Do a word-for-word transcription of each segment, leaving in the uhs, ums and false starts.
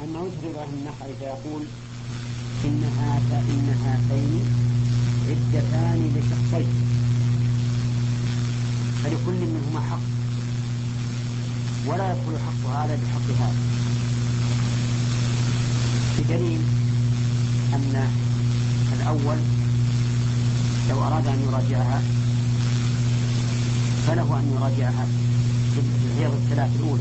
أما وجه إبراهيم النخعي فيقول إن إن هاتين عدتان لشخصين فلكل منهما حق ولا يدخل حق هذا بحق هذا، بدليل أن الأول لو أراد أن يراجعها فله أن يراجعها في الحيض الثلاث الأولى،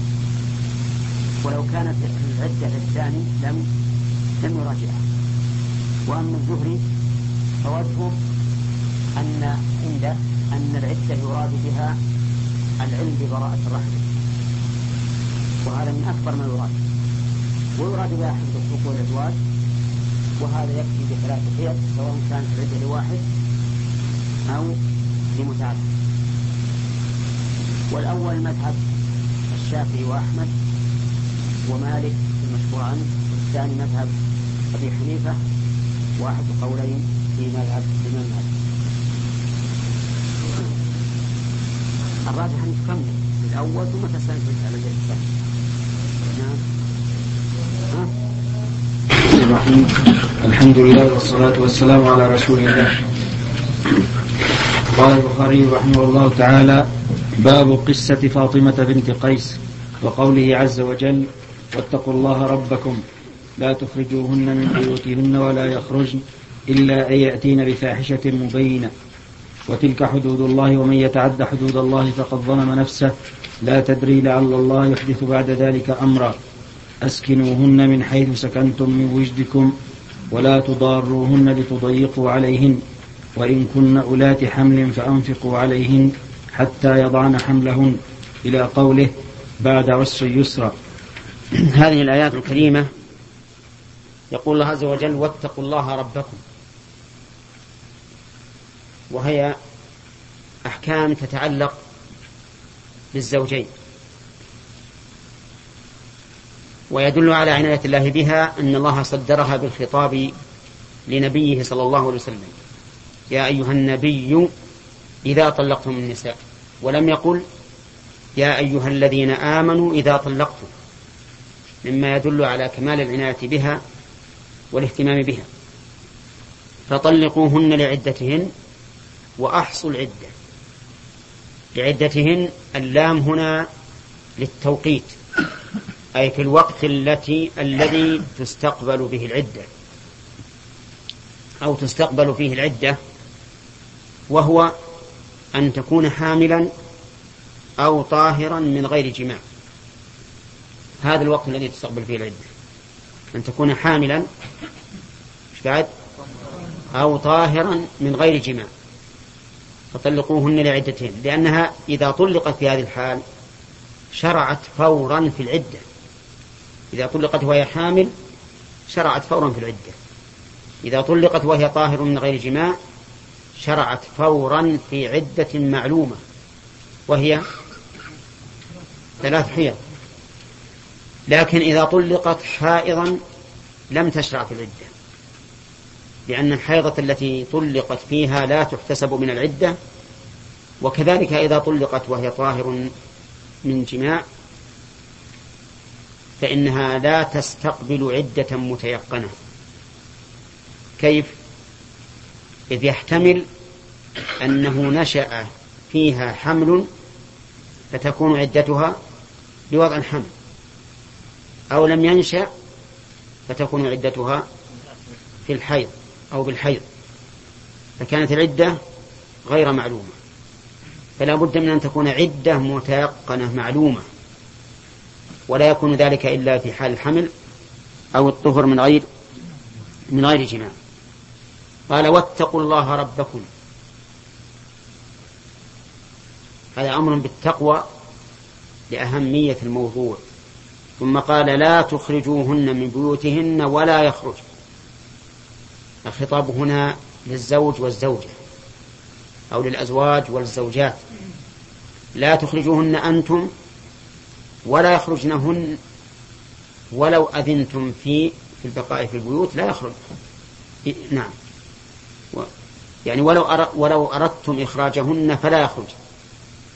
ولو كانت العدة الثاني لم لم يراجعها. وأما الزهري فوجهه أن عنده أن العدة يراد بها العلم ببراءة الرحم، وهذا من أكبر ما يراد، ويراد بها حفظ الحقوق والأزواج، وهذا يكفي بثلاث حيض سواء كانت العدة لواحد أو لمتعدد. والأول مذهب الشافعي وأحمد ومالك المشهور عنه، والثاني مذهب أبي حنيفة واحد قولين في مذهب الإمام مالك. الراجح أن تكمل الأول ثم تستنفذ على الجهة الثاني. الرحيم. الحمد لله والصلاة والسلام على رسول الله. قال البخاري رحمه الله تعالى: باب قصة فاطمة بنت قيس وقوله عز وجل: واتقوا الله ربكم لا تخرجوهن من بيوتهن ولا يخرجن إلا أن يأتين بفاحشة مبينة وتلك حدود الله ومن يتعد حدود الله فقد ظلم نفسه لا تدري لعل الله يحدث بعد ذلك أمرا أسكنوهن من حيث سكنتم من وجدكم ولا تضاروهن لتضيقوا عليهن وإن كن أولات حمل فأنفقوا عليهن حتى يضعن حملهن إلى قوله بعد عسر يسرا. هذه الآيات الكريمة يقول الله عز وجل: واتقوا الله ربكم، وهي أحكام تتعلق بالزوجين، ويدل على عناية الله بها أن الله صدرها بالخطاب لنبيه صلى الله عليه وسلم: يا أيها النبي إذا طلقتم النساء، ولم يقل يا أيها الذين آمنوا إذا طلقتم، مما يدل على كمال العناية بها والاهتمام بها. فطلقوهن لعدتهن وأحصوا العدة. لعدتهن اللام هنا للتوقيت، أي في الوقت التي الذي تستقبل به العدة أو تستقبل فيه العدة، وهو أن تكون حاملا أو طاهرا من غير جماع. هذا الوقت الذي تستقبل فيه العدة، أن تكون حاملا بعد أو طاهرا من غير جماع. فطلقوهن لعدتهن، لأنها إذا طلقت في هذه الحال شرعت فورا في العدة. إذا طلقت وهي حامل شرعت فورا في العدة. إذا طلقت وهي طاهر من غير جماع شرعت فورا في عدة معلومة، وهي ثلاث حيض. لكن إذا طلقت حائضا لم تشرع في العدة، لأن الحيضة التي طلقت فيها لا تحتسب من العدة. وكذلك إذا طلقت وهي طاهر من جماع فإنها لا تستقبل عدة متيقنة. كيف؟ إذ يحتمل أنه نشأ فيها حمل فتكون عدتها بوضع الحمل، أو لم ينشأ فتكون عدتها في الحيض أو بالحيض، فكانت العدة غير معلومة. فلا بد من أن تكون عدة متيقنة معلومة، ولا يكون ذلك إلا في حال الحمل أو الطهر من غير من غير جماع. قال: واتقوا الله ربكم، هذا أمر بالتقوى لأهمية الموضوع. ثم قال: لا تخرجوهن من بيوتهن ولا يخرج. الخطاب هنا للزوج والزوجة أو للأزواج والزوجات. لا تخرجوهن أنتم ولا يخرجنهن، ولو أذنتم في في البقاء في البيوت لا يخرج. نعم، يعني ولو ولو أردتم إخراجهن فلا يخرج.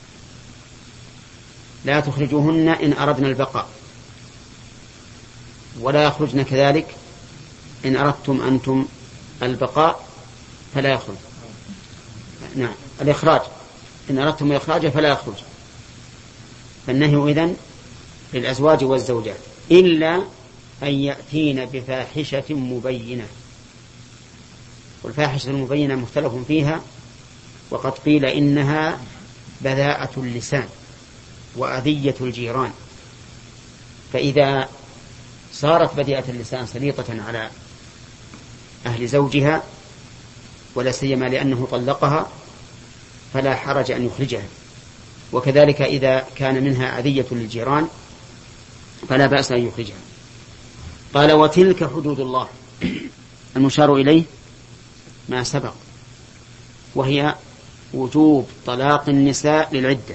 لا تخرجوهن إن أردنا البقاء. ولا يخرجن كذلك إن أردتم أنتم البقاء فلا يخرج. نعم الإخراج إن أردتم الإخراج فلا يخرج. فالنهي إذن للأزواج والزوجات إلا أن يأتين بفاحشة مبينة. والفاحشة المبينة مختلف فيها، وقد قيل إنها بذاءة اللسان وأذية الجيران. فإذا صارت بذيئة اللسان سليطة على أهل زوجها ولا سيما لأنه طلقها فلا حرج أن يخرجها. وكذلك إذا كان منها أذية للجيران فلا بأس أن يخرجها. قال وتلك حدود الله. المشار إليه ما سبق، وهي وجوب طلاق النساء للعدة،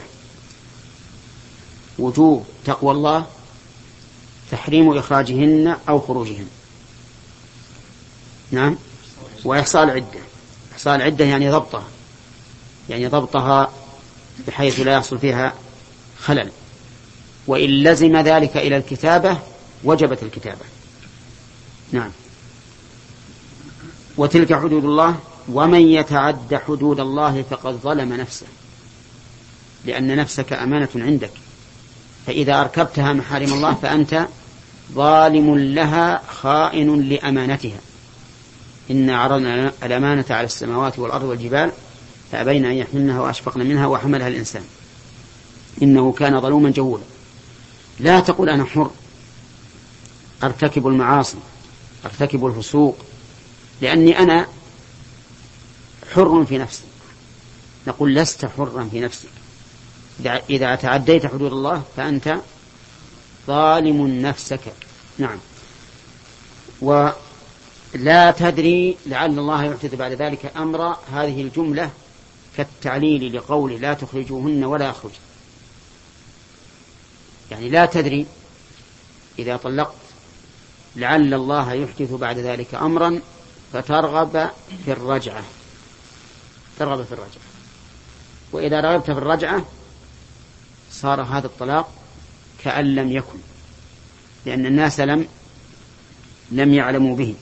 وجوب تقوى الله، تحريم إخراجهن أو خروجهن. نعم. وإحصاء العدة. إحصاء العدة يعني ضبطها، يعني ضبطها بحيث لا يحصل فيها خلل. وإن لزم ذلك إلى الكتابة وجبت الكتابة. نعم. وتلك حدود الله ومن يتعد حدود الله فقد ظلم نفسه، لأن نفسك أمانة عندك، فإذا أركبتها محارم الله فأنت ظالم لها خائن لأمانتها. إنا عرضنا الأمانة على السماوات والأرض والجبال فأبين أن يحملنها وأشفقن منها وحملها الإنسان إنه كان ظلوما جهولا. لا تقول أنا حر أرتكب المعاصي أرتكب الفسوق لأني أنا حر في نفسي. نقول لست حرا في نفسك، إذا تعديت حدود الله فأنت ظالم نفسك. نعم. ولا تدري لعل الله يحدث بعد ذلك أمر. هذه الجملة كالتعليل لقوله لا تخرجوهن ولا يخرج، يعني لا تدري إذا طلقت لعل الله يحدث بعد ذلك أمرا فترغب في الرجعة، ترغب في الرجعة. وإذا رغبت في الرجعة صار هذا الطلاق كأن لم يكن، لأن الناس لم لم يعلموا به.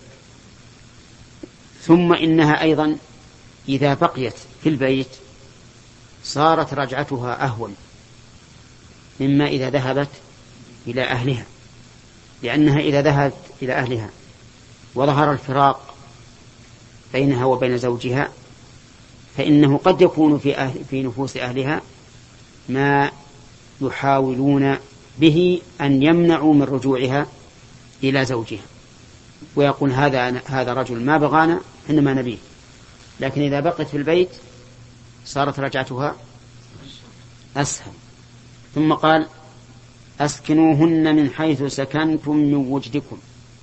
ثم إنها أيضا إذا بقيت في البيت صارت رجعتها أهون مما إذا ذهبت إلى أهلها، لأنها إذا ذهبت إلى أهلها وظهر الفراق بينها وبين زوجها فإنه قد يكون في, أهل في نفوس أهلها ما يحاولون به أن يمنعوا من رجوعها إلى زوجها، ويقول هذا هذا رجل ما بغانا إنما نبيه. لكن إذا بقت في البيت صارت رجعتها أسهل. ثم قال أسكنوهن من حيث سكنتم من وجدكم.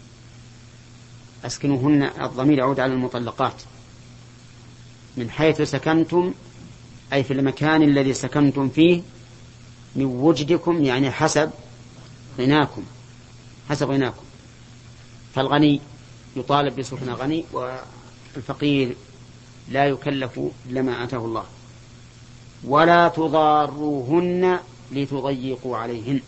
أسكنوهن الضمير يعود على المطلقات. من حيث سكنتم أي في المكان الذي سكنتم فيه، من وجدكم يعني حسب غناكم، حسب غناكم. فالغني يطالب بسكن غني، والفقير لا يكلف لما آتاه الله. ولا تضاروهن لتضيقوا عليهن.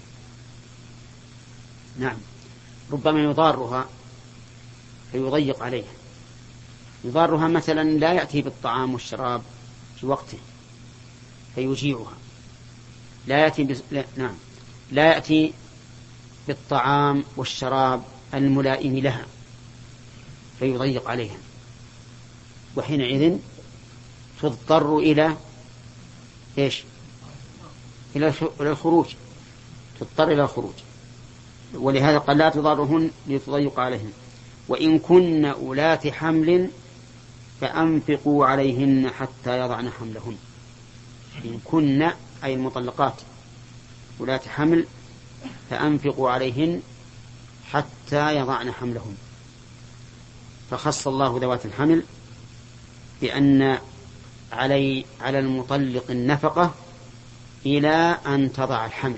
نعم، ربما يضارها فيضيق عليها. يضارها مثلا لا يأتي بالطعام والشراب في وقته فيجيعها، لا يأتي بس... لا... نعم لا يأتي بالطعام والشراب الملائم لها فيضيق عليها، وحينئذ تضطر إلى إيش؟ إلى الخروج، تضطر إلى الخروج. ولهذا قال لا تضارهن لتضيق عليهن. وإن كن أولات حمل فأنفقوا عليهن حتى يضعن حملهن. إن كن أي المطلقات أولات حمل فأنفقوا عليهن حتى يضعن حملهن. فخص الله ذوات الحمل بأن علي على المطلق النفقة إلى أن تضع الحمل.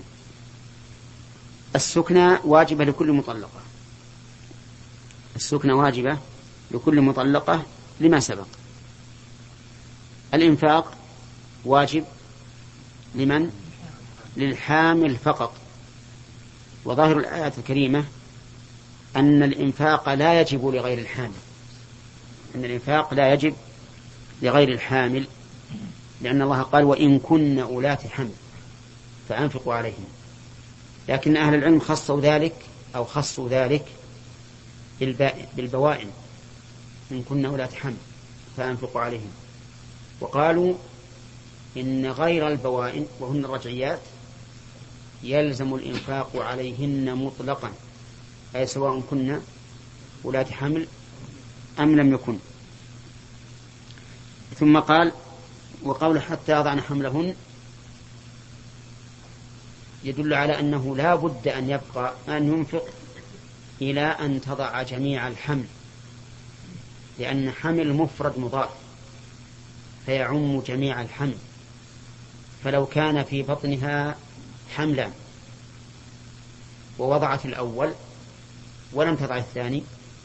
السكنى واجبة لكل مطلقة، السكنى واجبة لكل مطلقة لما سبق. الإنفاق واجب لمن؟ للحامل فقط. وظاهر الآيات الكريمة أن الإنفاق لا يجب لغير الحامل، أن الإنفاق لا يجب لغير الحامل، لأن الله قال وإن كن أولات حمل فأنفقوا عليهم. لكن أهل العلم خصوا ذلك أو خصوا ذلك بالبوائن، إن كن أولات حمل فأنفقوا عليهم، وقالوا إن غير البوائن وهن الرجعيات يلزم الإنفاق عليهن مطلقا، أي سواء كن أولات حمل أم لم يكن. ثم قال وقول حتى يضعن حملهن يدل على أنه لا بد أن يبقى أن ينفق إلى أن تضع جميع الحمل، لأن حمل مفرد مضاف فيعم جميع الحمل. فلو كان في بطنها حملان ووضعت الأول ولم تضع الثاني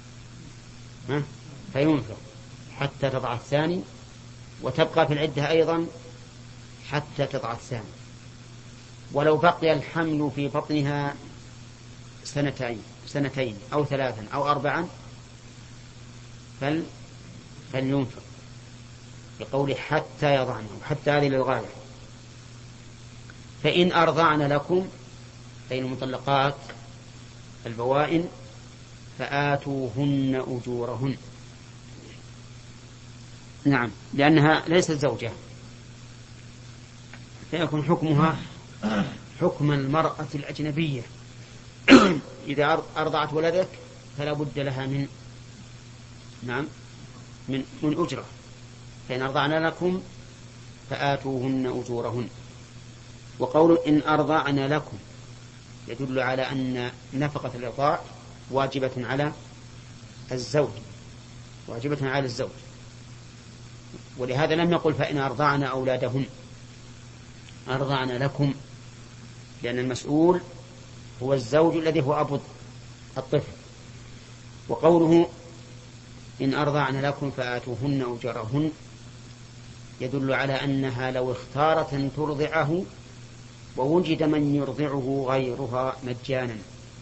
فينفق حتى تضع الثاني، وتبقى في العدة أيضا حتى تضع الثاني. ولو بقي الحمل في بطنها سنتين سنتين أو ثلاثا أو أربعا فل فلينفق بقول حتى يضعن، حتى هذه للغاية. فإن أرضعن لكم أي المطلقات البوائن فآتوهن أجورهن. نعم، لأنها ليست زوجة فيكون حكمها حكم المرأة الأجنبية. إذا أرضعت ولدك فلا بد لها من نعم من من أجرة. فإن أرضعن لكم فآتوهن أجورهن. وقول إن أرضعن لكم يدل على أن نفقة الإرضاع واجبة على الزوج واجبة على الزوج، ولهذا لم يقل فإن أرضعن أولادهن، أرضعن لكم، لأن المسؤول هو الزوج الذي هو أبو الطفل. وقوله إن أرضعن لكم فآتوهن أجورهن يدل على أنها لو اختارت أن ترضعه ووجد من يرضعه غيرها مجانا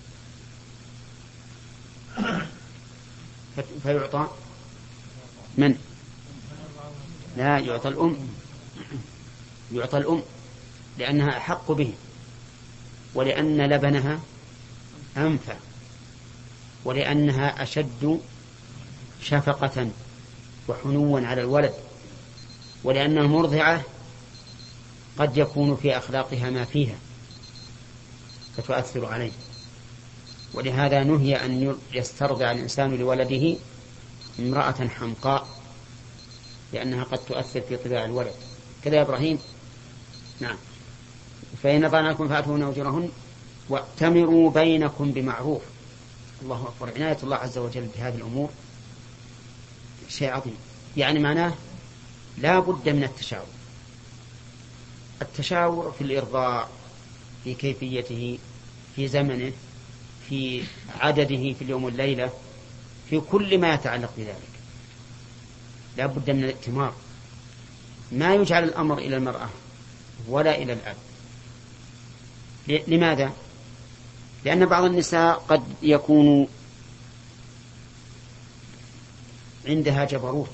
فيعطى من؟ لا، يعطى الأم، يعطى الأم لأنها أحق به، ولأن لبنها أنفع، ولأنها أشد شفقة وحنوا على الولد، ولأن المرضعة قد يكون في أخلاقها ما فيها فتؤثر عليه. ولهذا نهي أن يسترضع الإنسان لولده امرأة حمقاء، لأنها قد تؤثر في طباع الولد. كذا يا إبراهيم؟ نعم. فإن أرضعنكم فآتوهن أجورهن وأتمروا بينكم بمعروف. الله أكبر، عناية الله عز وجل بهذه الأمور شيء عظيم. يعني معناه لا بد من التشاور، التشاور في الإرضاع، في كيفيته، في زمنه، في عدده في اليوم والليلة، في كل ما يتعلق بذلك لا بد من الائتمار. ما يجعل الأمر إلى المرأة ولا إلى الأب. لماذا؟ لأن بعض النساء قد يكون عندها جبروت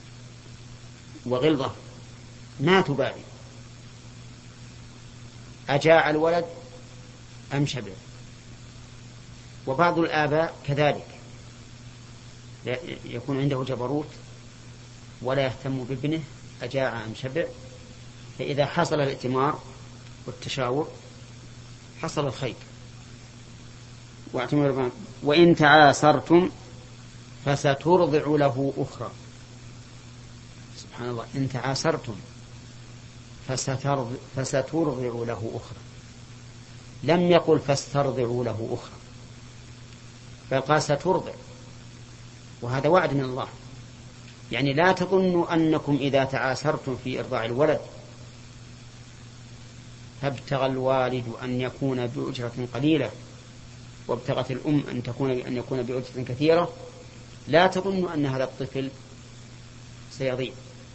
وغلظة ما تبالي أجاع الولد أم شبع. وبعض الآباء كذلك يكون عنده جبروت ولا يهتم بابنه أجاع أم شبع، فإذا حصل الائتمار والتشاور حصل الخير. وإن تعاسرتم فسترضع له أخرى. سبحان الله، إن تعاسرتم فسترضع له أخرى، لم يقل فاسترضعوا له أخرى، بل قال سترضع، وهذا وعد من الله. يعني لا تظنوا أنكم إذا تعاسرتم في إرضاع الولد فابتغى الوالد أن يكون بأجرة قليلة وابتغت الأم أن تكون أن يكون بأجرة كثيرة، لا تظنوا أن هذا الطفل سيضيع،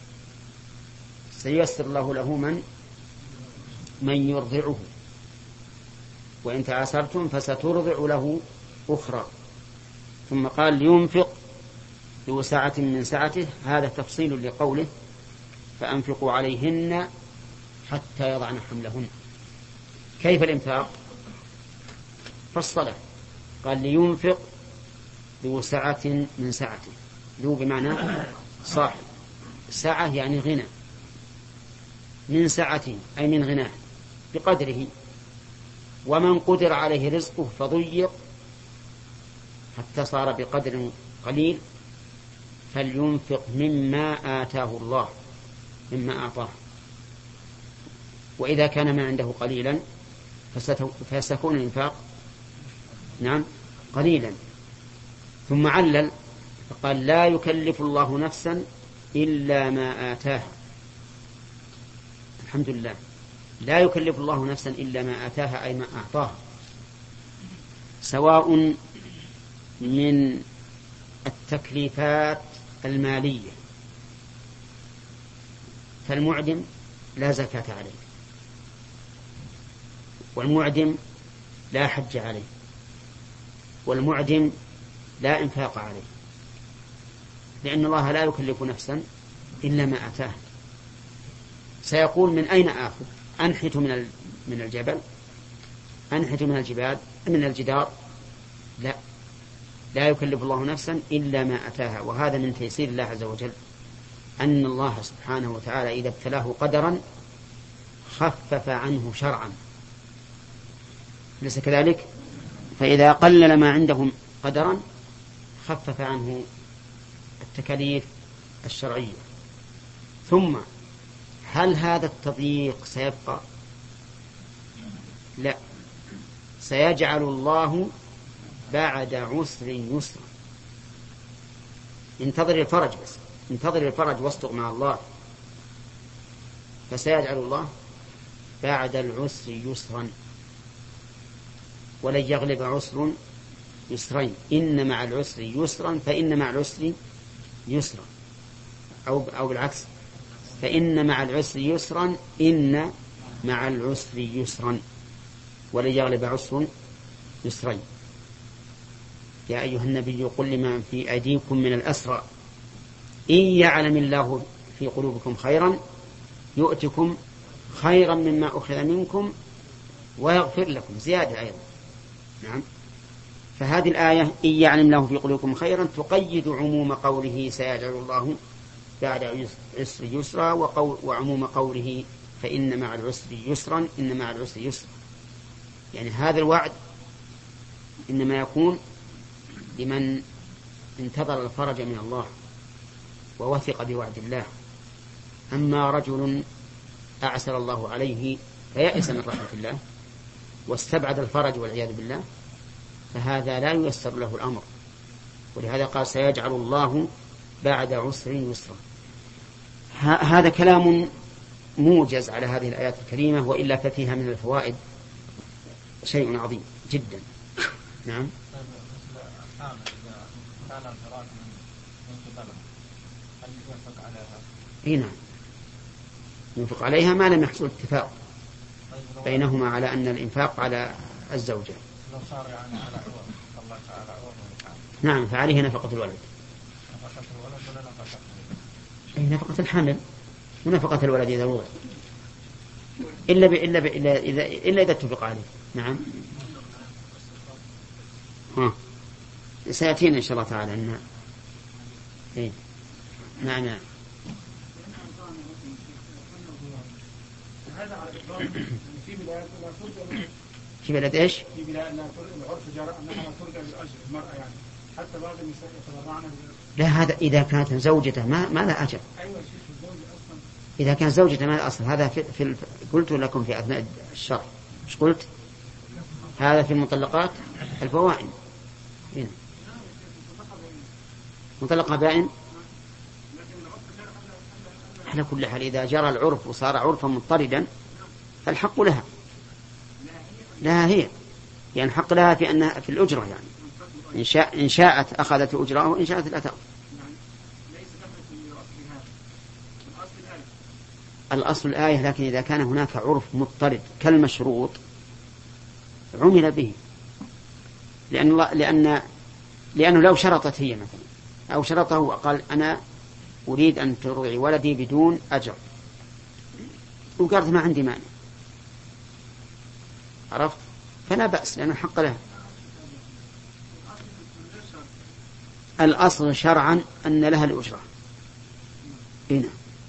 سييسر الله له من من يرضعه. وإن تعاسرتم فسترضع له أخرى. ثم قال لينفق ذو سعة من سعته، هذا تفصيل لقوله فأنفقوا عليهن حتى يضعن حملهن. كيف الإنفاق؟ فالصلاة قال لينفق ذو سعة من سعته، ذو بمعنى صاحب، سعة يعني غنى، من سعته أي من غناه بقدره، ومن قدر عليه رزقه فضيق حتى صار بقدر قليل فلينفق مما آتاه الله، مما أعطاه. وإذا كان ما عنده قليلا فسيكون الإنفاق نعم قليلا. ثم علل فقال لا يكلف الله نفسا إلا ما آتاها. الحمد لله، لا يكلف الله نفسا إلا ما آتاها أي ما أعطاها، سواء من التكليفات المالية، فالمعدم لا زكاة عليه، والمعدم لا حج عليه، والمعدم لا إنفاق عليه، لأن الله لا يكلف نفسا إلا ما أتاه. سيقول من أين آخذ؟ أنحت من من الجبل، أنحت من الجبال، من الجدار؟ لا، لا يكلف الله نفسا إلا ما أتاها. وهذا من تيسير الله عز وجل، أن الله سبحانه وتعالى إذا ابتلاه قدرا خفف عنه شرعا، ليس كذلك؟ فإذا قلل ما عندهم قدرا خفف عنه التكاليف الشرعية. ثم هل هذا التضييق سيبقى؟ لا، سيجعل الله بعد عسر يسرا. انتظر الفرج، بس انتظر الفرج واصدق مع الله، فسيجعل الله بعد العسر يسرا، ولن يغلب عسر يسرين، إن مع العسر يسرا فإن مع العسر يسرا، أو أو بالعكس، فإن مع العسر يسرا إن مع العسر يسرا، ولن يغلب عسر يسرين. يا أيها النبي قل لمن في أيديكم من الأسرى إن يعلم الله في قلوبكم خيرا يؤتكم خيرا مما أخذ منكم ويغفر لكم، زيادة أيضا. نعم، فهذه الآية إن يعلم الله في قلوبكم خيرا تقيد عموم قوله سيجعل الله بعد عسر يسرا، وقول وعموم قوله فإن مع العسر يسرا إن مع العسر يسرا. يعني هذا الوعد إنما يكون لمن انتظر الفرج من الله ووثق بوعد الله. أما رجل أعسر الله عليه فيأس من رحمة الله واستبعد الفرج والعياذ بالله، فهذا لا ييسر له الأمر. ولهذا قال سيجعل الله بعد عسر يسرا. هذا كلام موجز على هذه الآيات الكريمة، وإلا ففيها من الفوائد شيء عظيم جدا. نعم. اي نعم، ينفق عليها ما لم يحصل اتفاق بينهما على أن الإنفاق على الزوجة. نعم، فعليه نفقة الولد، أي نفقة الحمل ونفقة الولد إذا وضع، إلا ب... إلا ب... إلا إذا إلا إذا اتفق عليه. نعم. ها سيأتينا إن شاء الله تعالى أن إيه. نعم نعم. في بلاد ايش؟ في بلاد العرف جرى انها لا ترجع لاجر المراه، يعني حتى بعض النساء يتبرعن. لا، هذا اذا كانت زوجته ما ما لا اجر. ايوه شيخ، الزوج اصلا اذا كانت زوجته ما الاصل. هذا في, في قلت لكم في اثناء الشرح، ايش قلت؟ هذا في المطلقات البوائن. هنا مطلقة بائن. على كل حال إذا جرى العرف وصار عرفا مضطردا فالحق لها، لها هي، يعني حق لها في أنها في الأجرة، يعني إن, شاء إن شاءت أخذت الأجرة وإن شاءت لا تأخذ. الأصل الآية، لكن إذا كان هناك عرف مضطرد كالمشروط عمل به، لأن, الله لأن لأنه لو شرطت هي مثلا أو شرطه وقال أنا أريد أن ترضعي ولدي بدون أجر، وقالت ما عندي مانع، عرفت؟ فلا بأس لأنه حق لها. الأصل شرعا أن لها الأجرة. هنا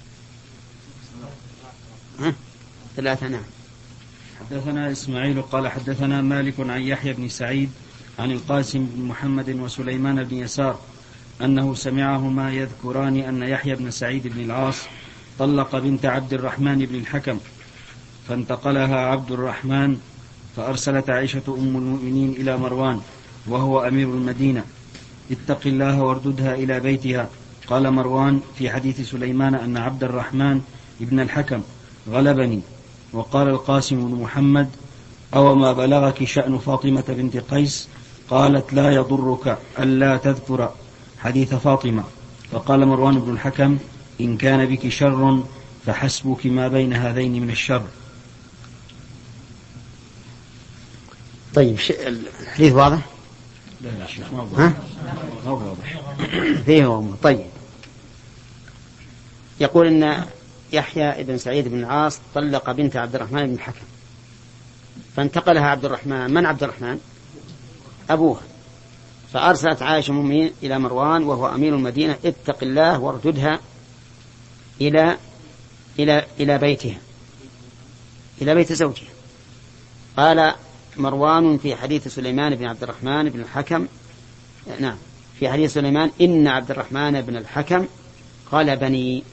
ها ثلاثة. نعم. حدثنا إسماعيل قال حدثنا مالك عن يحيى بن سعيد عن القاسم بن محمد وسليمان بن يسار أنه سمعهما يذكران أن يحيى بن سعيد بن العاص طلق بنت عبد الرحمن بن الحكم، فانتقلها عبد الرحمن، فأرسلت عائشة أم المؤمنين إلى مروان وهو أمير المدينة: اتق الله وارددها إلى بيتها. قال مروان في حديث سليمان أن عبد الرحمن ابن الحكم غلبني. وقال القاسم بن محمد: أو ما بلغك شأن فاطمة بنت قيس؟ قالت: لا يضرك ألا تذكر حديث فاطمة. فقال مروان بن الحكم: إن كان بك شر فحسبك ما بين هذين من الشر. طيب الحديث واضح؟ لا لا شيخ ما واضح. ما واضح. فيه أمور. طيب يقول إن يحيى بن سعيد بن العاص طلق بنت عبد الرحمن بن الحكم، فانتقلها عبد الرحمن. من عبد الرحمن؟ أبوها. فأرسلت عائشة المؤمنين إلى مروان وهو أمير المدينة: اتق الله وارددها إلى إلى إلى بيتها، إلى بيت زوجها. قال مروان في حديث سليمان بن عبد الرحمن بن الحكم، نعم في حديث سليمان: إن عبد الرحمن بن الحكم غلبني،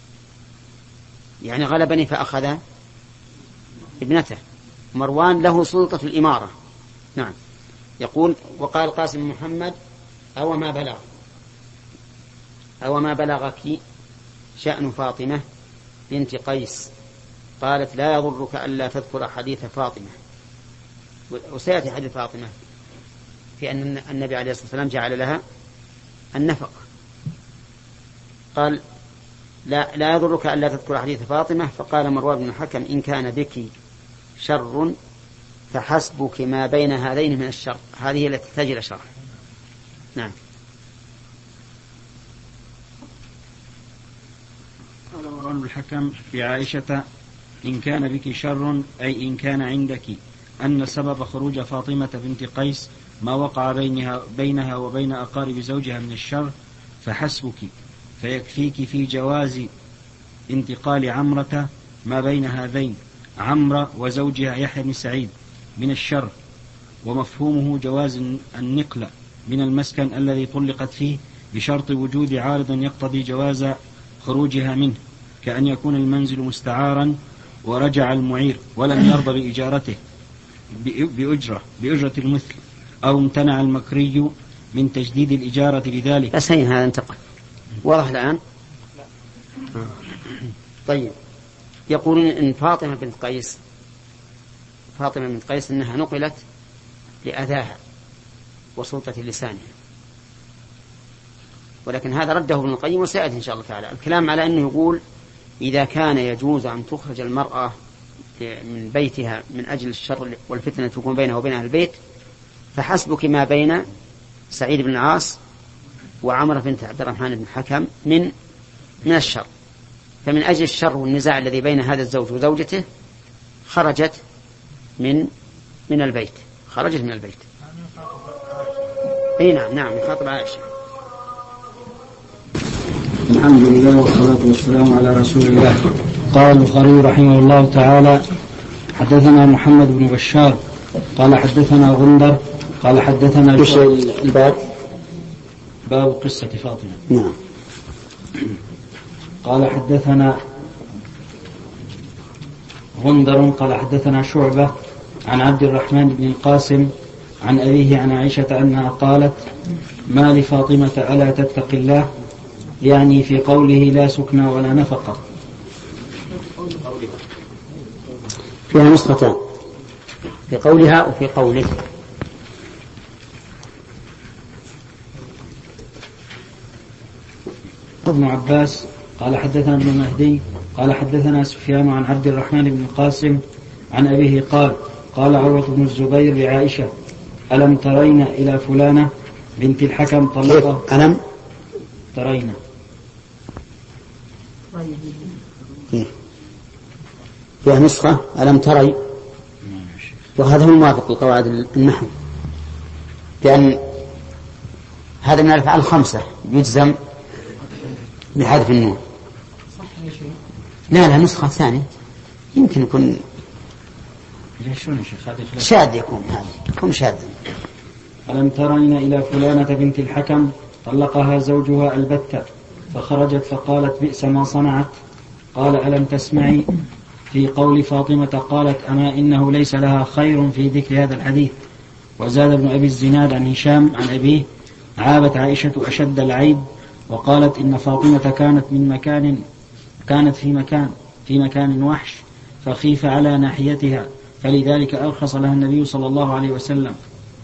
يعني غلبني فأخذ ابنته. مروان له سلطة الإمارة. نعم. يقول: وقال قاسم محمد: أو ما بلغ أو ما بلغك شأن فاطمة بنت قيس؟ قالت: لا يضرك ألا تذكر حديث فاطمة. وسيأتي حديث فاطمة في أن النبي عليه الصلاة والسلام جعل لها النفق. قال: لا, لا يضرك ألا تذكر حديث فاطمة. فقال مروان بن الحكم: إن كان بك شر فحسبك ما بين هذين من الشر. هذه التي تحتاج إلى شرح. نعم. قال مروان بن الحكم في عائشة: إن كان بك شر، أي إن كان عندك أن سبب خروج فاطمة بنت قيس ما وقع بينها, بينها وبين أقارب زوجها من الشر فحسبك، فيكفيك في جواز انتقال عمرة ما بين هذين، عمرة وزوجها يحيى بن سعيد، من الشر. ومفهومه جواز النقل من المسكن الذي طلقت فيه بشرط وجود عارض يقتضي جواز خروجها منه، كأن يكون المنزل مستعارا ورجع المعير ولم يرضى بإجارته بأجرة بأجرة المثل، أو امتنع المكري من تجديد الإجارة لذلك. بس هين هذا انتقل واضح الآن. طيب يقولون إن فاطمة بنت قيس فاطمة بنت قيس إنها نقلت لأذاها وسلطة لسانها، ولكن هذا رده ابن القيم وسيأتي إن شاء الله تعالى الكلام على أنه يقول: إذا كان يجوز أن تخرج المرأة من بيتها من أجل الشر والفتنة تكون بينها وبين أهل البيت، فحسبك ما بين سعيد بن العاص وعمرة بنت عبد الرحمن بن الحكم من من الشر. فمن أجل الشر والنزاع الذي بين هذا الزوج وزوجته خرجت من من البيت خرجت من البيت. أي نعم نعم خاطب عائشة. الحمد لله والصلاة والسلام على رسول الله. قال البخاري رحمه الله تعالى: حدثنا محمد بن بشار قال حدثنا غندر قال حدثنا وش الباب؟ باب قصة فاطمة. نعم. قال حدثنا غندر قال حدثنا شعبة عن عبد الرحمن بن القاسم عن أبيه عن عائشة أنها قالت: ما لفاطمة ألا تتق الله، يعني في قوله لا سكنى ولا نفقة. فيها نسختان، في قولها وفي قوله. ابن عباس قال حدثنا ابن مهدي قال حدثنا سفيان عن عبد الرحمن بن القاسم عن أبيه قال: قال عروة بن الزبير لعائشة: ألم ترين إلى فلانة بنت الحكم طلقها. ألم ترين فيها نسخة ألم تري، وهذا هو الموافق لقواعد النحو، لأن هذا من الأفعال الخمسة يجزم بحذف النون. لا لا نسخة ثانية يمكن يكون شاذ، يكون هذا يكون شاذ. ألم ترين إلى فلانة بنت الحكم طلقها زوجها البتة فخرجت فقالت بئس ما صنعت. قال ألم تسمعي في قول فاطمة قالت أما إنه ليس لها خير في ذكر هذا الحديث. وزاد ابن أبي الزناد عن هشام عن أبيه عابت عائشة أشد العيب وقالت إن فاطمة كانت من مكان كانت في مكان في مكان وحش فخيف على ناحيتها فلذلك أرخص لها النبي صلى الله عليه وسلم.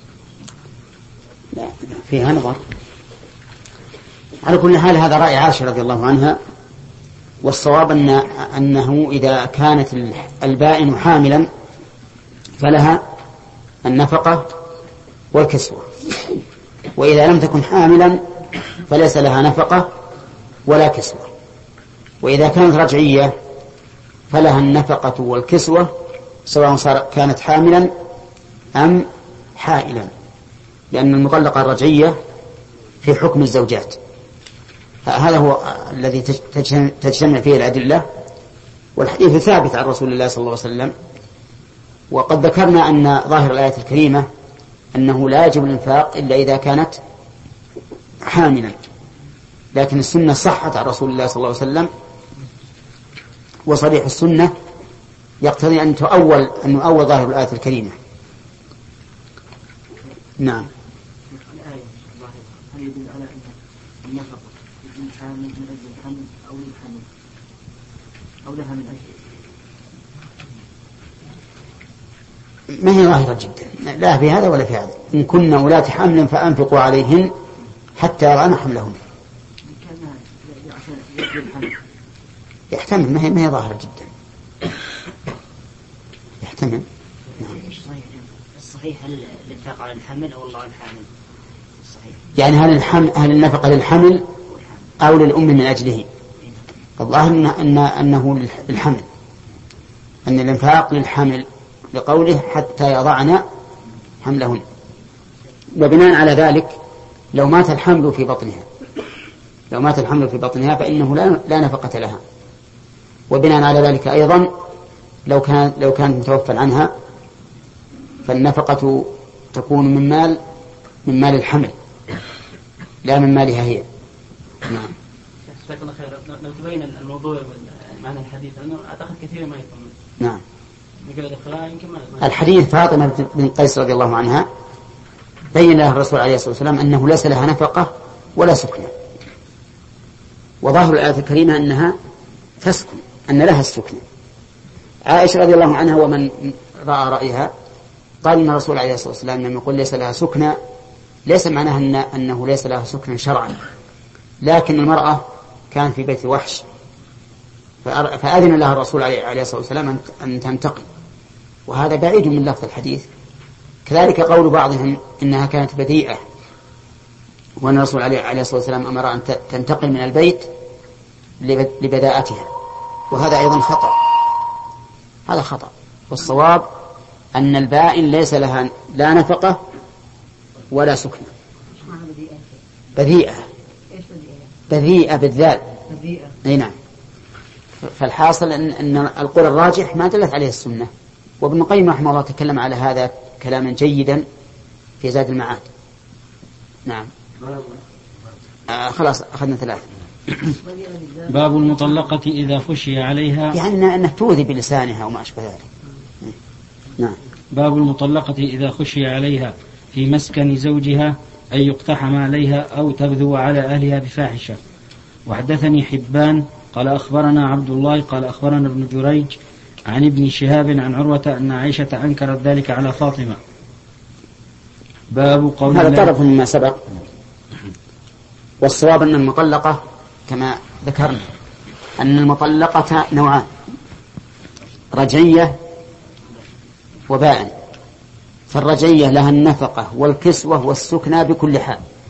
لا فيها نظر. على كل حال هذا رأي عائشة رضي الله عنها، والصواب أن أنه إذا كانت البائن حاملا فلها النفقة والكسوة، وإذا لم تكن حاملا فليس لها نفقة ولا كسوة، وإذا كانت رجعية فلها النفقة والكسوة سواء صار كانت حاملا أم حائلا، لأن المطلقة الرجعية في حكم الزوجات. هذا هو الذي تجتمع فيه الأدلة، والحديث ثابت عن رسول الله صلى الله عليه وسلم. وقد ذكرنا أن ظاهر الآية الكريمة أنه لا يجب الإنفاق إلا إذا كانت حاملا، لكن السنة صحت عن رسول الله صلى الله عليه وسلم، وصريح السنة يقتضي أن تؤول أن يؤول ظاهر الآية الكريمة. نعم. الآية هل يدل على أن النفقة يكون حامل من أجل الحمل أو للحمل أو لها من أجل؟ ما هي ظاهرة جدا، لا في هذا ولا في هذا. إن كنا أولات حمل فأنفقوا عليهن حتى يضعن حملهن. يحتمل، ما هي ما هي ظاهرة جدا، يحتمل. الصحيح هل الإنفاق على الحمل أو الله الحامل؟ الصحيح يعني هل الحمل هل النفقة للحمل أو للأم من أجله؟ الظاهر إن أن أنه للحمل، أن الإنفاق للحمل لقوله حتى يضعن حملهن. وبناء على ذلك لو مات الحمل في بطنها لو مات الحمل في بطنها فإنه لا, لا نفقة لها. وبناء على ذلك أيضا لو كان لو كانت متوفى عنها فالنفقة تكون من مال من مال الحمل لا من مالها هي. نعم. جزاك الله خير. لو تبين الموضوع معنى الحديث لأنه أعتقد كثير ما يفهم. نعم. الحديث فاطمة بن قيس رضي الله عنها بين لها الرسول عليه الصلاة والسلام أنه ليس لها نفقة ولا سكنة، وظاهر الآية الكريمة أنها تسكن، أن لها السكنة. عائشة رضي الله عنها ومن رأى رأيها قال إن الرسول عليه الصلاة والسلام لما يقول ليس لها سكنة ليس معناها أن أنه ليس لها سكنة شرعا، لكن المرأة كانت في بيت وحش فأذن لها الرسول عليه الصلاة والسلام أن تنتقل، وهذا بعيد من لفظ الحديث. كذلك قول بعضهم إنها كانت بديئة وأن الرسول عليه الصلاة والسلام أمر أن تنتقل من البيت لبداءتها، وهذا أيضا خطأ، هذا خطأ. والصواب أن البائن ليس لها لا نفقة ولا سكنة. بديئة بديئة بالذال. أي نعم. فالحاصل أن, أن القول الراجح ما دلت عليه السنة، وابن القيم رحمه الله تكلم على هذا كلاما جيدا في زاد المعاد. نعم. آه خلاص أخذنا ثلاثة. باب المطلقة إذا خشي عليها، يعني أنها تؤذي بلسانها وما أشبه ذلك. نعم. باب المطلقة إذا خشي عليها في مسكن زوجها أن يقتحم عليها أو تبذو على أهلها بفاحشة. وحدثني حبان قال أخبرنا عبد الله قال أخبرنا ابن جريج عن ابن شهاب عن عروة أن عائشة أنكرت ذلك على فاطمة. باب قول هذا طرف مما سبق، والصواب أن المطلقة كما ذكرنا أن المطلقة نوعان: رجعية وبائن. فالرجعية لها النفقة والكسوة والسكنى بكل حال،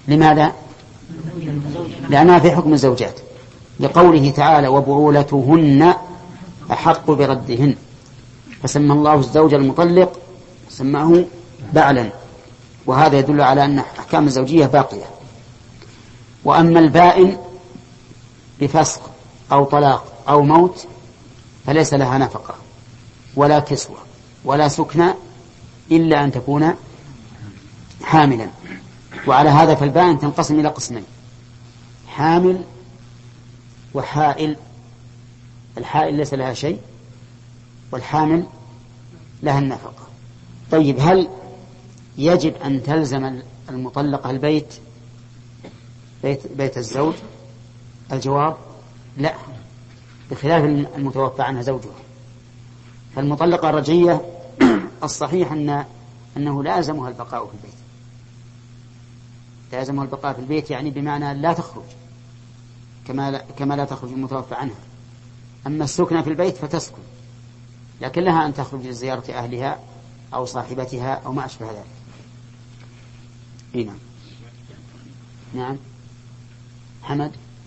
لماذا؟ لأنها في حكم الزوجات، لقوله تعالى وبعولتهن أحق بردهن، فسمى الله الزوج المطلق سماه بعلا، وهذا يدل على أن أحكام الزوجية باقية. وأما البائن بفسق أو طلاق أو موت فليس لها نفقة ولا كسوة ولا سكنى إلا أن تكون حاملا. وعلى هذا فالبائن تنقسم إلى قسمين: حامل وحائل. الحائل ليس لها شيء والحامل لها النفقة. طيب، هل يجب أن تلزم المطلقة البيت بيت, بيت الزوج؟ الجواب لا، بخلاف المتوفى عنها زوجها. فالمطلقة الرجعية الصحيح أن أنه لازمها البقاء في البيت، لازمها البقاء في البيت يعني بمعنى لا تخرج كما لا, كما لا تخرج المتوفى عنها. أما السكنة في البيت فتسكن، لكن لها أن تخرج لزيارة أهلها أو صاحبتها أو ما أشبه ذلك. إيه نعم. نعم حمد.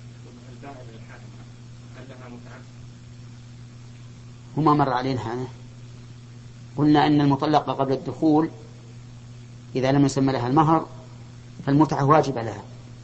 هما مر علينا هذا. قلنا أن المطلقة قبل الدخول إذا لم يسمى لها المهر فالمتعة واجبة لها،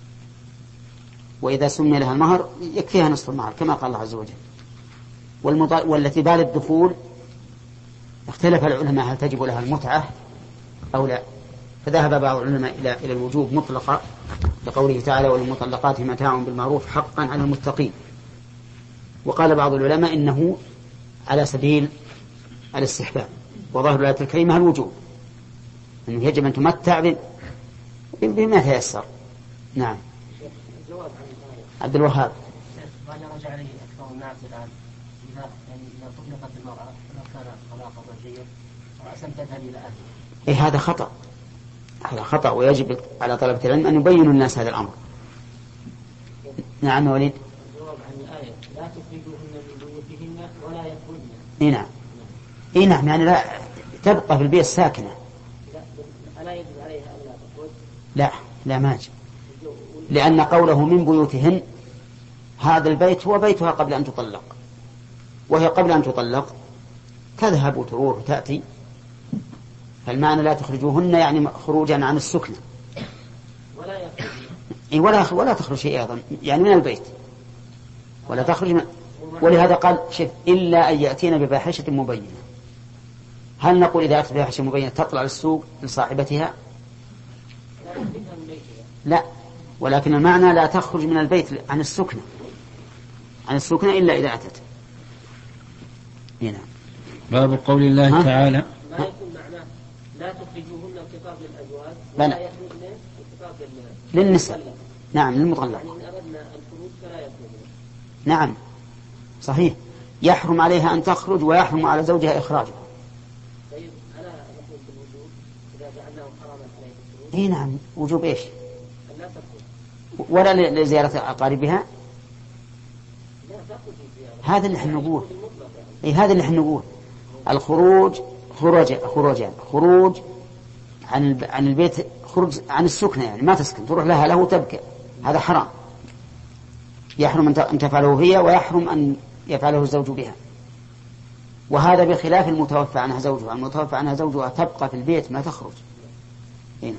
وإذا سمي لها المهر يكفيها نصف المهر كما قال الله عز وجل. والمط... والتي بعد الدخول اختلف العلماء هل تجب لها المتعة أو لا، فذهب بعض العلماء إلى إلى الوجوب مطلقا لقوله تعالى وللمطلقات متاع بالمعروف حقا على المتقين. وقال بعض العلماء إنه على سبيل الاستحباب، وظاهر الآية الكريمة الوجوب، أنه يجب أن تمتع بما تيسر. نعم. عبد الوهاب. ما رجع عليه أكثر الناس الآن إذا يعني إذا طلقت المرأة لو كان طلاقا رجعيا رأسا تذهب إلى أهلها. إيه هذا خطأ، هذا خطأ، ويجب على طلبة العلم أن يبينوا الناس هذا الأمر. نعم يا وليد. الجواب عن الآية لا تخرجوهن من بيوتهن ولا يخرجن. إيه نعم. إيه نعم، يعني لا تبقى في البيت ساكنة. لا ألا يجب عليها أن لا تخرج؟ لا لا ما يجب، لأن قوله من بيوتهن هذا البيت هو بيتها قبل أن تطلق، وهي قبل أن تطلق تذهب وتروح وتأتي، فالمعنى لا تخرجوهن يعني خروجا عن السكنة. ولا يخرج. إيه ولا ولا تخرج شيء أيضا يعني من البيت ولا تخرج من... ولهذا قال شف إلا أن يأتينا بفاحشة مبينة. هل نقول إذا أتت بفاحشة مبينة تطلع للسوق لصاحبتها؟ لا، ولكن المعنى لا تخرج من البيت عن السكنة عن السكنة إلا إذا أتت. هنا باب قول الله ها؟ تعالى ما يكون معناه لا تخرجوهن الخطاب للأزواج ولا يخرجن الخطاب للنساء. نعم للمطلق. يعني إن أردنا الخروج فلا يخرجن. نعم صحيح، يحرم عليها أن تخرج ويحرم على زوجها إخراجها. طيب ألا نقول بالوجوب إذا جعلناه حراما عليه الخروج؟ إيه نعم وجوب إيش؟ أن لا تخرج ولا لزيارة أقاربها. لا تخرج زيارة. هذا اللي احنا نقول. إيه هذا اللي احنا نقول الخروج خروج خروجان خروج عن عن البيت، خروج عن السكنة يعني ما تسكن تروح لها له تبكى، هذا حرام، يحرم أن تفعله هي ويحرم أن يفعله الزوج بها. وهذا بخلاف المتوفى عنها زوجها، المتوفى عنها زوجها تبقى في البيت ما تخرج. هنا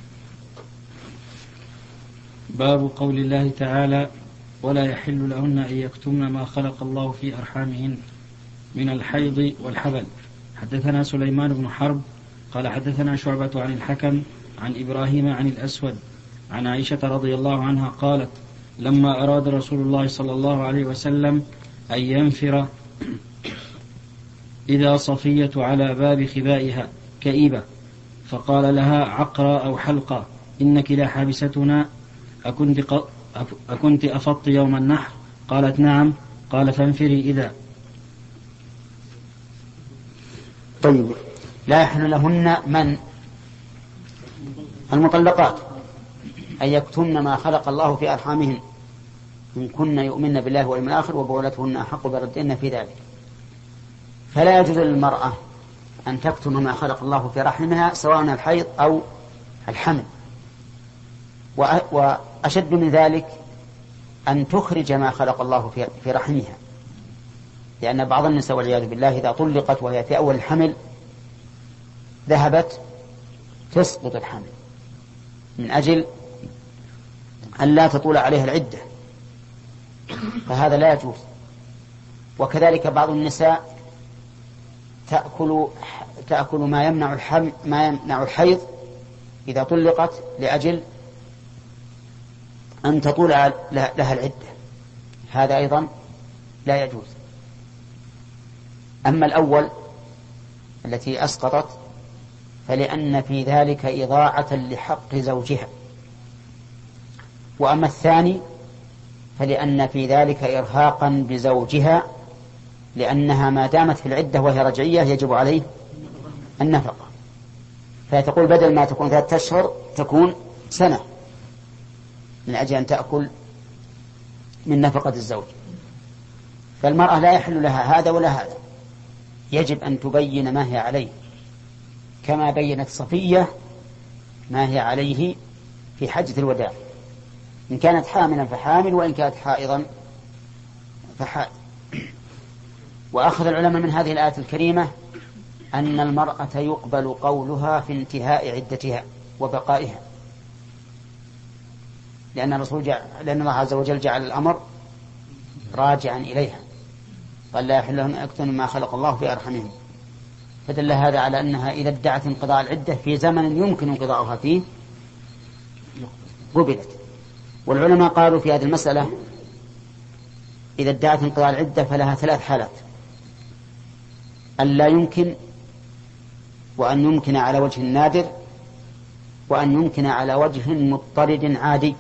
باب قول الله تعالى ولا يحل لهن أن يكتمن ما خلق الله في أرحامهن من الحيض والحبل. حدثنا سليمان بن حرب قال حدثنا شعبة عن الحكم عن إبراهيم عن الأسود عن عائشة رضي الله عنها قالت لما أراد رسول الله صلى الله عليه وسلم أن ينفر إذا صفية على باب خبائها كئيبة فقال لها عقرى أو حلقة إنك لا حابستنا أكنت, ق... أكنت أفضت يوم النحر؟ قالت نعم. قال فانفري إذا. طيب لا يحل لهن من المطلقات أن يكتمن ما خلق الله في أرحامهن إن كن يؤمن بالله واليوم الآخر وبعولتهن أحق بردهن في ذلك. فلا يجوز للمرأة أن تكتم ما خلق الله في رحمها سواء الحيض أو الحمل، وأشد من ذلك أن تخرج ما خلق الله في رحمها، لأن بعض النساء والعياذ بالله إذا طلقت وهي في أول الحمل ذهبت تسقط الحمل من أجل أن لا تطول عليها العدة، فهذا لا يجوز. وكذلك بعض النساء تأكل تأكل ما يمنع الحمل ما يمنع الحيض إذا طلقت لأجل أن تطول لها العدة، هذا أيضا لا يجوز. أما الأول التي أسقطت فلأن في ذلك إضاعة لحق زوجها، وأما الثاني فلأن في ذلك إرهاقا بزوجها، لأنها ما دامت في العدة وهي رجعية يجب عليه النفقة، فتقول بدل ما تكون ثلاثة أشهر تكون سنة من أجل أن تأكل من نفقة الزوج. فالمرأة لا يحل لها هذا ولا هذا، يجب أن تبين ما هي عليه، كما بينت صفية ما هي عليه في حجة الوداع، إن كانت حاملا فحامل، وإن كانت حائضا فحائض. وأخذ العلماء من هذه الآية الكريمة أن المرأة يقبل قولها في انتهاء عدتها وبقائها، لأن الرسول جعل لأن الله عز وجل جعل الأمر راجعا إليها، قال لا يحل لهم أكثر مما خلق الله في أرحمهم، فدل هذا على أنها إذا ادعت انقضاء العدة في زمن يمكن انقضاؤها فيه قبلت. والعلماء قالوا في هذه المسألة إذا ادعت انقضاء العدة فلها ثلاث حالات: أن لا يمكن، وأن يمكن على وجه نادر، وأن يمكن على وجه مضطرد عادي.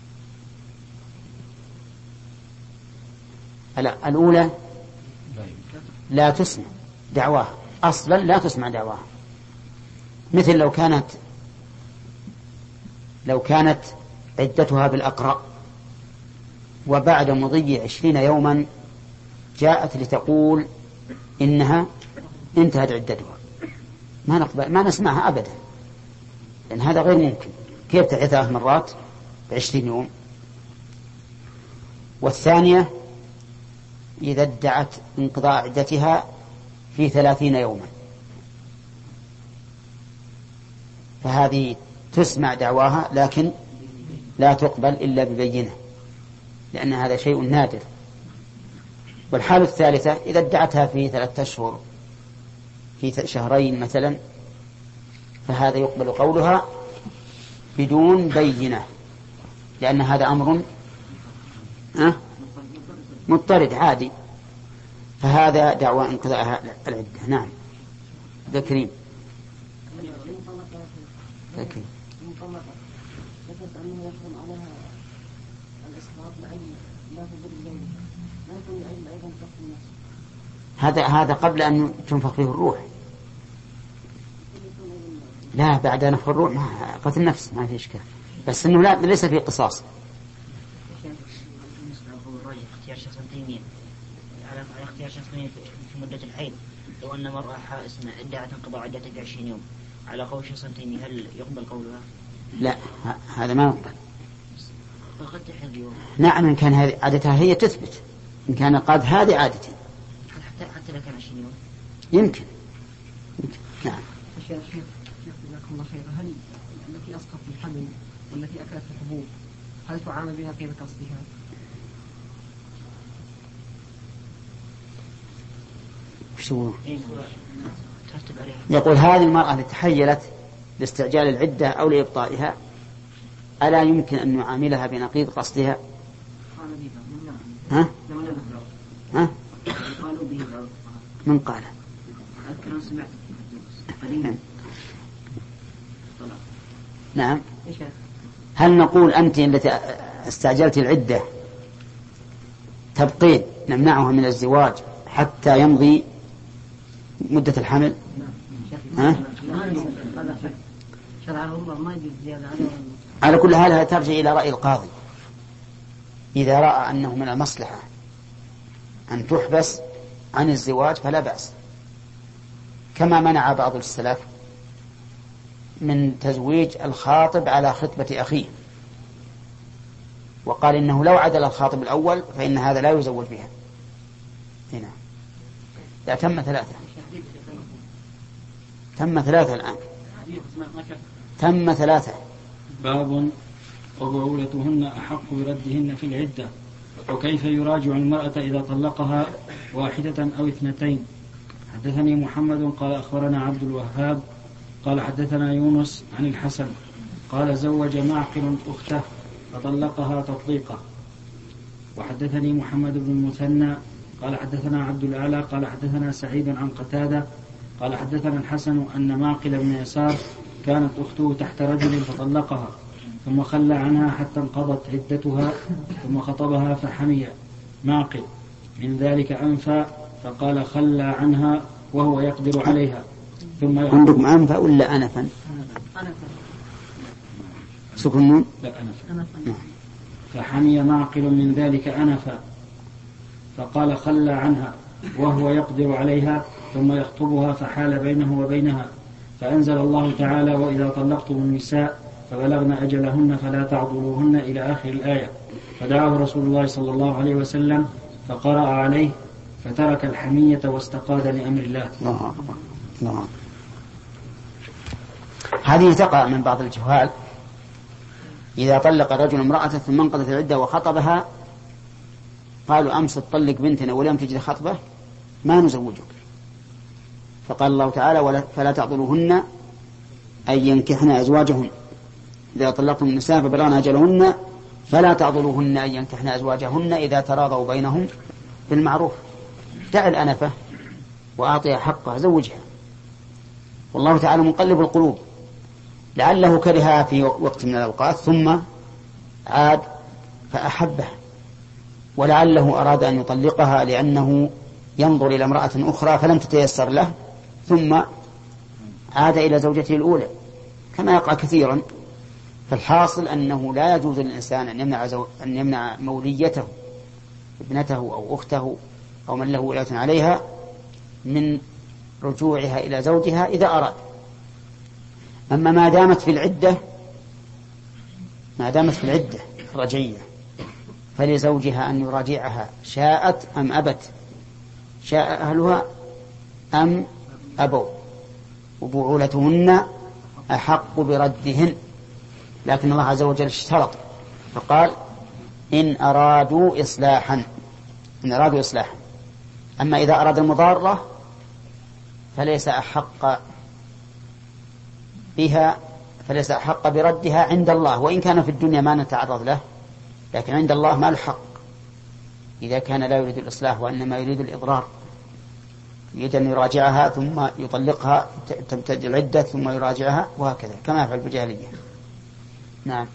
الأولى لا تسمع دعواها، أصلا لا تسمع دعواها، مثل لو كانت لو كانت عدتها بالأقرأ وبعد مضي عشرين يوما جاءت لتقول إنها انتهت عدتها، ما نقبل ما نسمعها أبدا، لأن هذا غير ممكن. كيف تعيد ثلاث مرات بعشرين يوم؟ والثانية إذا ادعت انقضاء عدتها في ثلاثين يوما، فهذه تسمع دعواها لكن لا تقبل إلا ببينة، لأن هذا شيء نادر. والحالة الثالثة إذا ادعتها في ثلاثة أشهر، في شهرين مثلا، فهذا يقبل قولها بدون بينة، لأن هذا أمر أه؟ مضطرد عادي، فهذا دعوى انقضاء العدة. نعم ذكرين ذكرين هذا هذا قبل أن تنفخ فيه الروح، لا بعد نفخ الروح ما قتل النفس ما في إشكال، بس إنه لا ليس فيه قصاص. اختيار شخص تيمين على اختيار شخص في مدة الحيض، لو أن مرأة حائسة ادعت انقضاء عدتها في عشرين يوم على قول شخص تيمين، هل يقبل قولها؟ لا هذا ما يقبل. فقد تحيض يوم. نعم إن كان هذه عادتها هي تثبت، إن كان قد هذه عادتي حتى حتى لو كان عشرين يوم يمكن. يمكن. نعم. الشيخ شيخ جزاكم الله خير، هل التي أسقطت الحمل والتي أكلت الحبوب هل تعامل بها قيمة قصدها؟ شو يقول هذه المرأة التي تحيلت لاستعجال العدة أو لإبطائها ألا يمكن أن نعاملها بنقيض قصدها؟ ها؟ ها؟ من قال؟ نعم. هل نقول أنت التي استعجلت العدة تبقين نمنعها من الزواج حتى يمضي مدة الحمل؟ ها؟ على كل حال ترجع إلى رأي القاضي، إذا رأى أنه من المصلحة أن تحبس عن الزواج فلا بأس، كما منع بعض السلف من تزويج الخاطب على خطبة أخيه وقال إنه لو عدل الخاطب الأول فإن هذا لا يزوج بها. هنا لا تم ثلاثة تم ثلاثة الآن تم ثلاثة. باب وبعولتهن أحق بردهن في العدة، وكيف يراجع المرأة إذا طلقها واحدة أو اثنتين. حدثني محمد قال أخبرنا عبد الوهاب قال حدثنا يونس عن الحسن قال زوج معقل أخته فطلقها تطليقة. وحدثني محمد بن المثنى قال حدثنا عبد الأعلى قال حدثنا سعيد عن قتادة قال حدثنا الحسن أن معقل بن يسار كانت أخته تحت رجل فطلقها ثم خلى عنها حتى انقضت عدتها ثم خطبها فحمي معقل من ذلك أنفى فقال خلى عنها وهو يقدر عليها. ثم عندكم أنفى ولا أنفا؟ سكنون؟ لا أنفا. فحمي معقل من ذلك أنفا فقال خلى عنها وهو يقدر عليها ثم يخطبها فحال بينه وبينها. فأنزل الله تعالى وإذا طلقتم النساء فبلغن أجلهن فلا تعضلوهن إلى آخر الآية. فدعاه رسول الله صلى الله عليه وسلم فقرأ عليه فترك الحمية واستقاد لأمر الله. الله أكبر. الله. هذه تقع من بعض الجهال إذا طلق الرجل امرأة ثم انقضت العدة وخطبها قالوا أمس طلق بنتنا ولم تجد خطبة ما نزوجك. فقال الله تعالى فلا تعضلوهن أن ينكحن أزواجهن إذا طلقتم النساء فبلغن أجلهن فلا تعضلوهن أن ينكحن أزواجهن إذا تراضوا بينهم بالمعروف. دع الأنفة وأعطيها حقها زوجها. والله تعالى مقلب القلوب لعله كرهها في وقت من الأوقات ثم عاد فأحبها، ولعله أراد أن يطلقها لأنه ينظر إلى امرأة أخرى فلم تتيسر له ثم عاد إلى زوجته الأولى كما يقع كثيرا. فالحاصل أنه لا يجوز للإنسان أن يمنع, زو... أن يمنع موليته ابنته أو أخته أو من له ولاية عليها من رجوعها إلى زوجها إذا أراد. أما ما دامت في العدة ما دامت في العدة الرجعية فلزوجها أن يراجعها شاءت أم أبت، شاء أهلها أم أبوا، وبعولتهن أحق بردهن. لكن الله عز وجل اشترط فقال إن أرادوا إصلاحا إن أرادوا إصلاحا. أما إذا أراد المضارة فليس أحق بها فليس أحق بردها عند الله، وإن كان في الدنيا ما نتعرض له لكن عند الله ما الحق إذا كان لا يريد الإصلاح وإنما يريد الإضرار. يريد أن يراجعها ثم يطلقها تمتد العدة ثم يراجعها وهكذا كما يفعل بالجاهلية. نعم.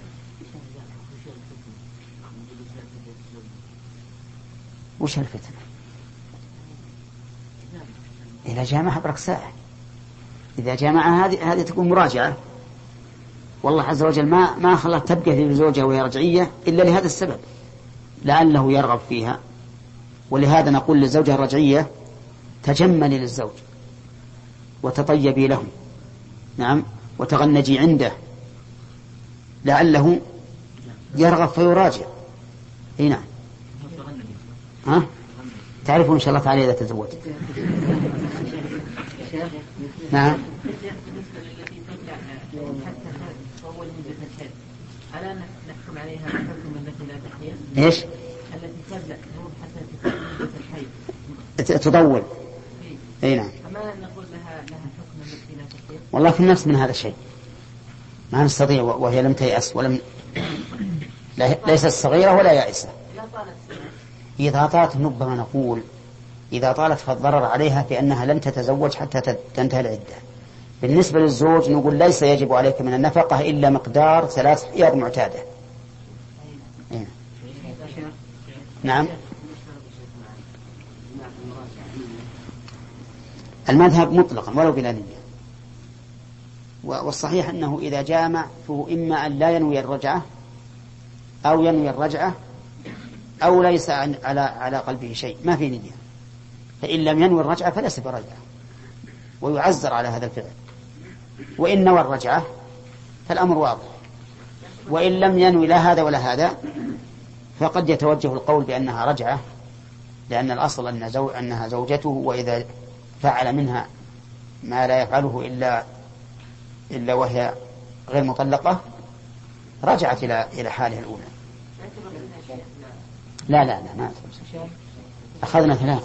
وش الفتنة؟ إذا جامعها برك ساعة إذا جامعها هذه هذه تكون مراجعة. والله عز وجل ما ما خلى تبقى في زوجها وهي رجعية إلا لهذا السبب لعله يرغب فيها. ولهذا نقول للزوجة الرجعية تجملي للزوج وتطيبي له، نعم، وتغنجي عنده لعله يرغب فيراجع. اي نعم. ها تعرفون ان شاء الله تعالى اذا تزوج. نعم. ألا نحكم عليها حكم التي لا تحيض؟ ايش؟ التي تبدأ حتى تكون الحيض تطول. اي نعم. أما نقول لها لها حكم التي لا تحيض؟ والله في النفس من هذا الشيء ما نستطيع وهي لم تيأس ولم ليست صغيرة ولا يائسة. إذا طالت ربما نقول إذا طالت فالضرر عليها في أنها لن تتزوج حتى تنتهي العدة. بالنسبة للزوج نقول ليس يجب عليك من النفقة إلا مقدار ثلاث حيض معتادة. إيه. نعم. المذهب مطلقا ولو بلا نية، والصحيح أنه إذا جامع فهو إما أن لا ينوي الرجعة أو ينوي الرجعة أو ليس على على قلبه شيء ما في نية. فإن لم ينوي الرجعة فليس برجعة ويعزر على هذا الفعل، وإن نوى الرجعة فالأمر واضح، وإن لم ينوي لا هذا ولا هذا فقد يتوجه القول بأنها رجعة، لأن الأصل أن زو... أنها زوجته، وإذا فعل منها ما لا يفعله إلا إلا وهي غير مطلقة رجعت إلى إلى حالها الأولى. لا لا لا ما أخذنا ثلاث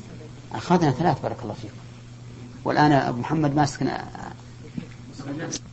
أخذنا ثلاث بارك الله فيكم. والآن أبو محمد ماسكنا